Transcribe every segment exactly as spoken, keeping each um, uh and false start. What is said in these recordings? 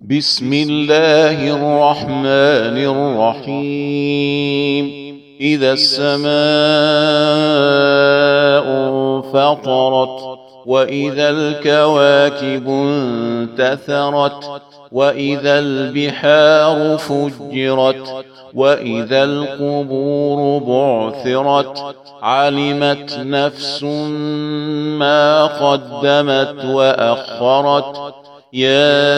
بسم الله الرحمن الرحيم. إذا السماء انفطرت وإذا الكواكب انتثرت وإذا البحار فجرت وإذا القبور بعثرت علمت نفس ما قدمت وأخرت. يا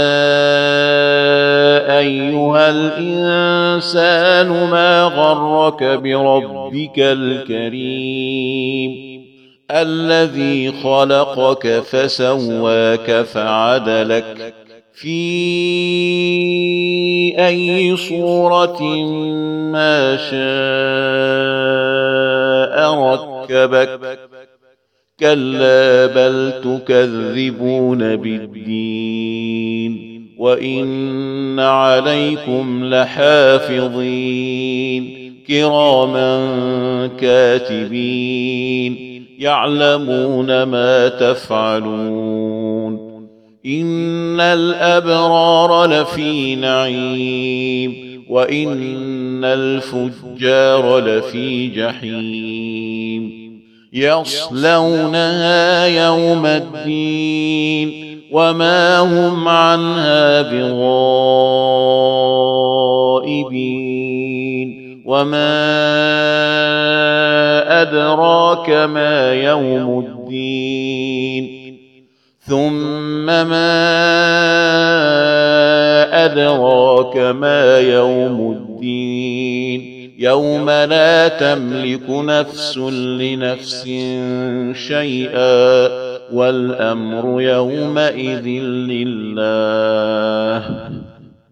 أيها الإنسان ما غرك بربك الكريم الذي خلقك فسواك فعدلك في أي صورة ما شاء ركبك. كلا بل تكذبون بالدين وإن عليكم لحافظين كراما كاتبين يعلمون ما تفعلون. إن الأبرار لفي نعيم وإن الفجار لفي جحيم يصلونها يوم الدين وما هم عنها بغائبين. وما أدراك ما يوم الدين ثم ما أدراك ما يوم الدين يوم لا تملك نفس لنفس شيئا والأمر يومئذ لله.